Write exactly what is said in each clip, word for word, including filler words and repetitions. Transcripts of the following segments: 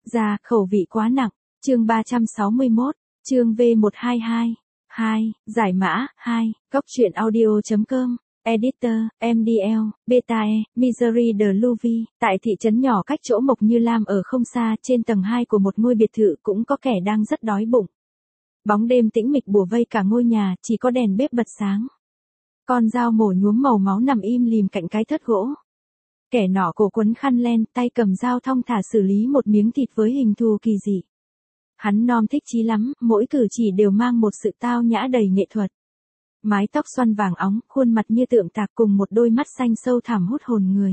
Ra, khẩu vị quá nặng. Chương ba trăm sáu mươi mốt, chương V một hai hai. hai, giải mã, hai, góc truyện audio chấm com, Editor, em đê lờ, Betae, Misery de Louvi, tại thị trấn nhỏ cách chỗ Mộc Như Lam ở không xa, trên tầng hai của một ngôi biệt thự cũng có kẻ đang rất đói bụng. Bóng đêm tĩnh mịch bủa vây cả ngôi nhà, chỉ có đèn bếp bật sáng. Con dao mổ nhuốm màu máu nằm im lìm cạnh cái thớt gỗ. Kẻ nọ cổ quấn khăn len, tay cầm dao thong thả xử lý một miếng thịt với hình thù kỳ dị. Hắn nom thích chí lắm, mỗi cử chỉ đều mang một sự tao nhã đầy nghệ thuật. Mái tóc xoăn vàng óng, khuôn mặt như tượng tạc cùng một đôi mắt xanh sâu thẳm hút hồn người.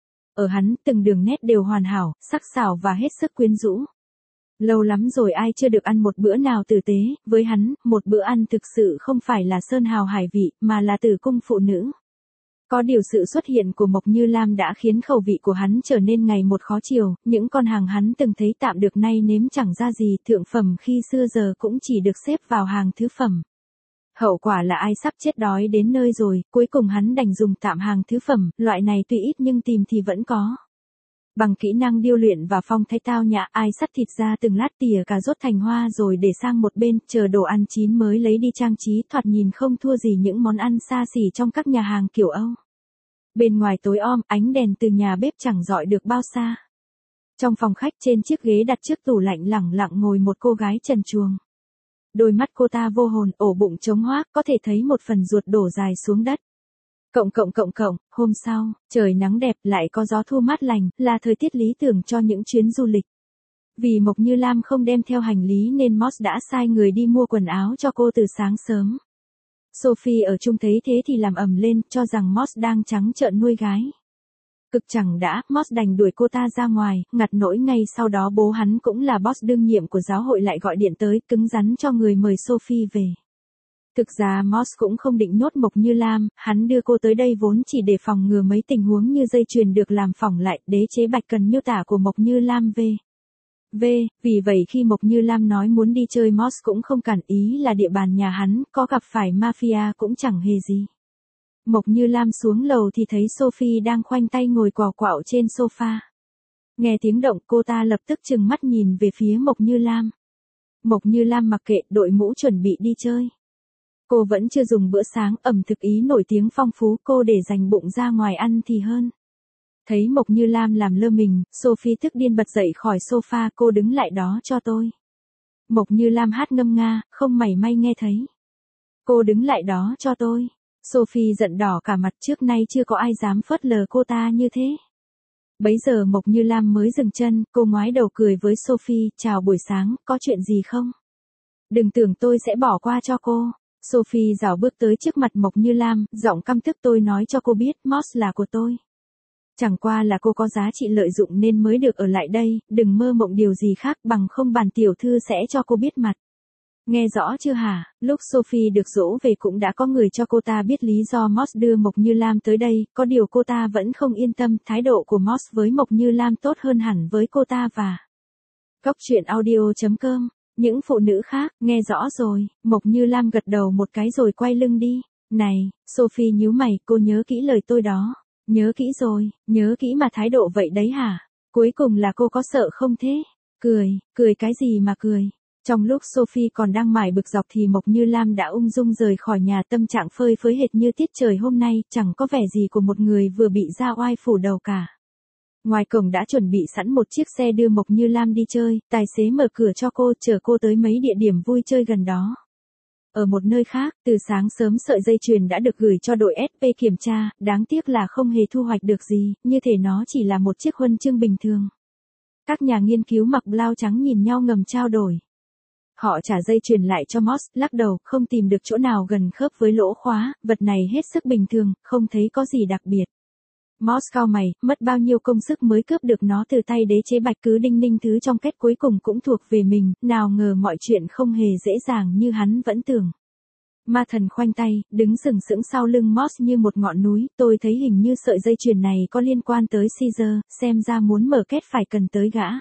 Ở hắn, từng đường nét đều hoàn hảo, sắc sảo và hết sức quyến rũ. Lâu lắm rồi ai chưa được ăn một bữa nào tử tế, với hắn, một bữa ăn thực sự không phải là sơn hào hải vị, mà là tử cung phụ nữ. Có điều sự xuất hiện của Mộc Như Lam đã khiến khẩu vị của hắn trở nên ngày một khó chiều, những con hàng hắn từng thấy tạm được nay nếm chẳng ra gì, thượng phẩm khi xưa giờ cũng chỉ được xếp vào hàng thứ phẩm. Hậu quả là ai sắp chết đói đến nơi rồi, cuối cùng hắn đành dùng tạm hàng thứ phẩm, loại này tuy ít nhưng tìm thì vẫn có. Bằng kỹ năng điêu luyện và phong thái tao nhã, ai sắt thịt ra từng lát tỉa cà rốt thành hoa rồi để sang một bên, chờ đồ ăn chín mới lấy đi trang trí, thoạt nhìn không thua gì những món ăn xa xỉ trong các nhà hàng kiểu Âu. Bên ngoài tối om, ánh đèn từ nhà bếp chẳng rọi được bao xa. Trong phòng khách, trên chiếc ghế đặt trước tủ lạnh lẳng lặng ngồi một cô gái trần truồng. Đôi mắt cô ta vô hồn, ổ bụng trống hoác, có thể thấy một phần ruột đổ dài xuống đất. Cộng cộng cộng cộng, hôm sau, trời nắng đẹp, lại có gió thu mát lành, là thời tiết lý tưởng cho những chuyến du lịch. Vì Mộc Như Lam không đem theo hành lý nên Moss đã sai người đi mua quần áo cho cô từ sáng sớm. Sophie ở chung thấy thế thì làm ầm lên, cho rằng Moss đang trắng trợn nuôi gái. Cực chẳng đã, Moss đành đuổi cô ta ra ngoài, ngặt nỗi ngay sau đó bố hắn cũng là boss đương nhiệm của giáo hội lại gọi điện tới, cứng rắn cho người mời Sophie về. Thực ra Moss cũng không định nhốt Mộc Như Lam, hắn đưa cô tới đây vốn chỉ để phòng ngừa mấy tình huống như dây chuyền được làm phỏng lại, đế chế bạch cần miêu tả của Mộc Như Lam v. V, vì vậy khi Mộc Như Lam nói muốn đi chơi Moss cũng không cản, ý là địa bàn nhà hắn, có gặp phải mafia cũng chẳng hề gì. Mộc Như Lam xuống lầu thì thấy Sophie đang khoanh tay ngồi quào quạo trên sofa. Nghe tiếng động cô ta lập tức trừng mắt nhìn về phía Mộc Như Lam. Mộc Như Lam mặc kệ, đội mũ chuẩn bị đi chơi. Cô vẫn chưa dùng bữa sáng, ẩm thực Ý nổi tiếng phong phú, cô để dành bụng ra ngoài ăn thì hơn. Thấy Mộc Như Lam làm lơ mình, Sophie tức điên bật dậy khỏi sofa, cô đứng lại đó cho tôi. Mộc Như Lam hát ngâm nga, không mảy may nghe thấy. Cô đứng lại đó cho tôi. Sophie giận đỏ cả mặt, trước nay chưa có ai dám phớt lờ cô ta như thế. Bấy giờ Mộc Như Lam mới dừng chân, cô ngoái đầu cười với Sophie, chào buổi sáng, có chuyện gì không? Đừng tưởng tôi sẽ bỏ qua cho cô. Sophie rảo bước tới trước mặt Mộc Như Lam, giọng căm tức, tôi nói cho cô biết, Moss là của tôi. Chẳng qua là cô có giá trị lợi dụng nên mới được ở lại đây, đừng mơ mộng điều gì khác, bằng không bản tiểu thư sẽ cho cô biết mặt. Nghe rõ chưa hả? Lúc Sophie được dỗ về cũng đã có người cho cô ta biết lý do Moss đưa Mộc Như Lam tới đây, có điều cô ta vẫn không yên tâm, thái độ của Moss với Mộc Như Lam tốt hơn hẳn với cô ta và... Góc truyện audio chấm com, những phụ nữ khác, nghe rõ rồi, Mộc Như Lam gật đầu một cái rồi quay lưng đi. Này, Sophie nhíu mày, cô nhớ kỹ lời tôi đó. Nhớ kỹ rồi, nhớ kỹ mà thái độ vậy đấy hả? Cuối cùng là cô có sợ không thế? Cười, cười cái gì mà cười? Trong lúc Sophie còn đang mải bực dọc thì Mộc Như Lam đã ung dung rời khỏi nhà, tâm trạng phơi phới hệt như tiết trời hôm nay, chẳng có vẻ gì của một người vừa bị ra oai phủ đầu cả. Ngoài cổng đã chuẩn bị sẵn một chiếc xe đưa Mộc Như Lam đi chơi, tài xế mở cửa cho cô, chở cô tới mấy địa điểm vui chơi gần đó. Ở một nơi khác, từ sáng sớm sợi dây chuyền đã được gửi cho đội ét pê kiểm tra, đáng tiếc là không hề thu hoạch được gì, như thể nó chỉ là một chiếc huân chương bình thường. Các nhà nghiên cứu mặc blau trắng nhìn nhau ngầm trao đổi. Họ trả dây chuyền lại cho Moss, lắc đầu, không tìm được chỗ nào gần khớp với lỗ khóa, vật này hết sức bình thường, không thấy có gì đặc biệt. Moss cau mày, mất bao nhiêu công sức mới cướp được nó từ tay đế chế bạch, cứ đinh ninh thứ trong kết cuối cùng cũng thuộc về mình, nào ngờ mọi chuyện không hề dễ dàng như hắn vẫn tưởng. Ma thần khoanh tay, đứng sừng sững sau lưng Moss như một ngọn núi, tôi thấy hình như sợi dây chuyền này có liên quan tới Caesar, xem ra muốn mở kết phải cần tới gã.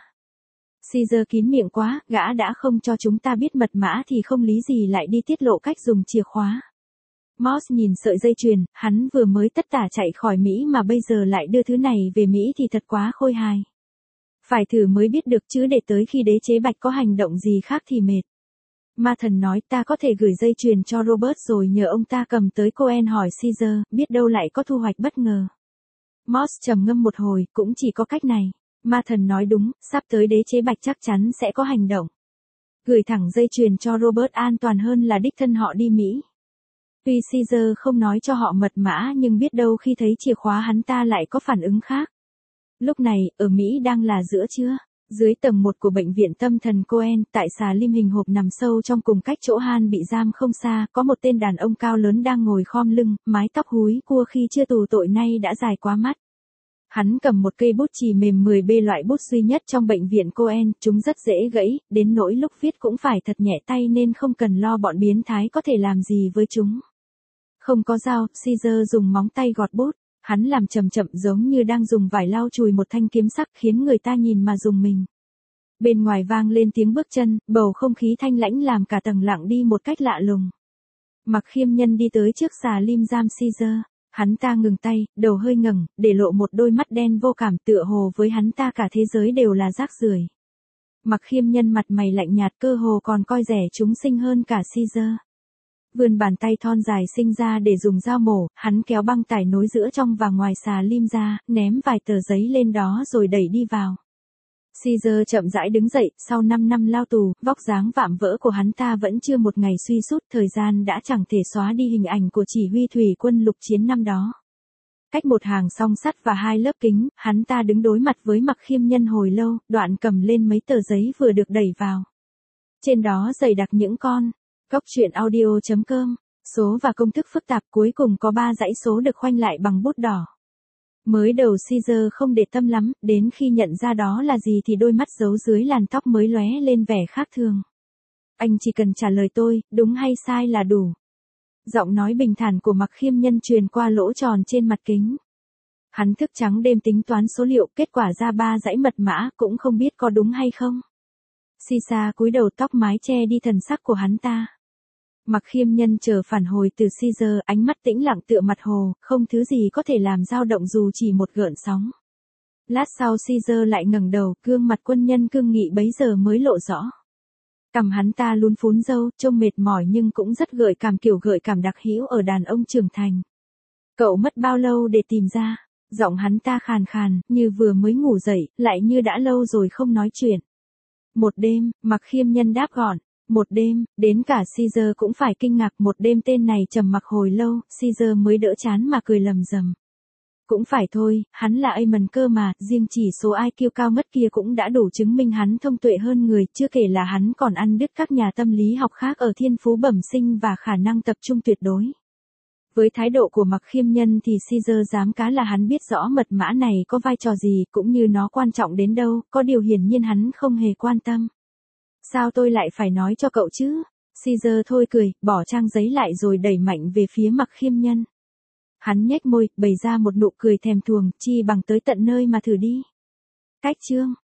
Caesar kín miệng quá, gã đã không cho chúng ta biết mật mã thì không lý gì lại đi tiết lộ cách dùng chìa khóa. Moss nhìn sợi dây chuyền, hắn vừa mới tất tả chạy khỏi Mỹ mà bây giờ lại đưa thứ này về Mỹ thì thật quá khôi hài. Phải thử mới biết được chứ để tới khi đế chế Bạch có hành động gì khác thì mệt. Ma thần nói ta có thể gửi dây chuyền cho Robert rồi nhờ ông ta cầm tới Cohen hỏi Caesar, biết đâu lại có thu hoạch bất ngờ. Moss trầm ngâm một hồi, cũng chỉ có cách này. Ma thần nói đúng, sắp tới đế chế Bạch chắc chắn sẽ có hành động. Gửi thẳng dây chuyền cho Robert an toàn hơn là đích thân họ đi Mỹ. Tuy Caesar không nói cho họ mật mã nhưng biết đâu khi thấy chìa khóa hắn ta lại có phản ứng khác. Lúc này, ở Mỹ đang là giữa trưa. Dưới tầng một của bệnh viện tâm thần Cohen, tại xà lim hình hộp nằm sâu trong cùng cách chỗ Han bị giam không xa, có một tên đàn ông cao lớn đang ngồi khom lưng, mái tóc húi cua khi chưa tù tội nay đã dài quá mắt. Hắn cầm một cây bút chì mềm mười B loại bút duy nhất trong bệnh viện Cohen, chúng rất dễ gãy, đến nỗi lúc viết cũng phải thật nhẹ tay nên không cần lo bọn biến thái có thể làm gì với chúng. Không có dao, Caesar dùng móng tay gọt bút. Hắn làm chậm chậm giống như đang dùng vải lau chùi một thanh kiếm sắc khiến người ta nhìn mà rùng mình. Bên ngoài vang lên tiếng bước chân, bầu không khí thanh lãnh làm cả tầng lặng đi một cách lạ lùng. Mặc Khiêm Nhân đi tới trước xà lim giam Caesar. Hắn ta ngừng tay, đầu hơi ngẩng, để lộ một đôi mắt đen vô cảm tựa hồ với hắn ta cả thế giới đều là rác rưởi. Mặc Khiêm Nhân mặt mày lạnh nhạt cơ hồ còn coi rẻ chúng sinh hơn cả Caesar. Vươn bàn tay thon dài sinh ra để dùng dao mổ, hắn kéo băng tải nối giữa trong và ngoài xà lim ra, ném vài tờ giấy lên đó rồi đẩy đi vào. Caesar chậm rãi đứng dậy, sau năm năm lao tù, vóc dáng vạm vỡ của hắn ta vẫn chưa một ngày suy sút, thời gian đã chẳng thể xóa đi hình ảnh của chỉ huy thủy quân lục chiến năm đó. Cách một hàng song sắt và hai lớp kính, hắn ta đứng đối mặt với Mặc Khiêm Nhân hồi lâu, đoạn cầm lên mấy tờ giấy vừa được đẩy vào. Trên đó dày đặc những con Góc truyện audio chấm com, số và công thức phức tạp, cuối cùng có ba dãy số được khoanh lại bằng bút đỏ. Mới đầu Caesar không để tâm lắm, đến khi nhận ra đó là gì thì đôi mắt giấu dưới làn tóc mới lóe lên vẻ khác thường. Anh chỉ cần trả lời tôi, đúng hay sai là đủ. Giọng nói bình thản của Mặc Khiêm Nhân truyền qua lỗ tròn trên mặt kính. Hắn thức trắng đêm tính toán số liệu, kết quả ra ba dãy mật mã, cũng không biết có đúng hay không. Caesar cúi đầu, tóc mái che đi thần sắc của hắn ta. Mặc Khiêm Nhân chờ phản hồi từ Caesar, ánh mắt tĩnh lặng tựa mặt hồ, không thứ gì có thể làm dao động dù chỉ một gợn sóng. Lát sau Caesar lại ngẩng đầu, gương mặt quân nhân cương nghị bấy giờ mới lộ rõ. Cằm hắn ta lún phún râu, trông mệt mỏi nhưng cũng rất gợi cảm, kiểu gợi cảm đặc hữu ở đàn ông trưởng thành. Cậu mất bao lâu để tìm ra? Giọng hắn ta khàn khàn, như vừa mới ngủ dậy, lại như đã lâu rồi không nói chuyện. Một đêm, Mặc Khiêm Nhân đáp gọn. Một đêm, đến cả Caesar cũng phải kinh ngạc, một đêm tên này trầm mặc hồi lâu, Caesar mới đỡ chán mà cười lầm rầm. Cũng phải thôi, hắn là Aemon cơ mà, riêng chỉ số i kiu cao ngất kia cũng đã đủ chứng minh hắn thông tuệ hơn người, chưa kể là hắn còn ăn đứt các nhà tâm lý học khác ở thiên phú bẩm sinh và khả năng tập trung tuyệt đối. Với thái độ của Mặc Khiêm Nhân thì Caesar dám cá là hắn biết rõ mật mã này có vai trò gì, cũng như nó quan trọng đến đâu, có điều hiển nhiên hắn không hề quan tâm. Sao tôi lại phải nói cho cậu chứ? Caesar thôi cười, bỏ trang giấy lại rồi đẩy mạnh về phía Mặc Khiêm Nhân. Hắn nhếch môi, bày ra một nụ cười thèm thuồng, chi bằng tới tận nơi mà thử đi. Cách chương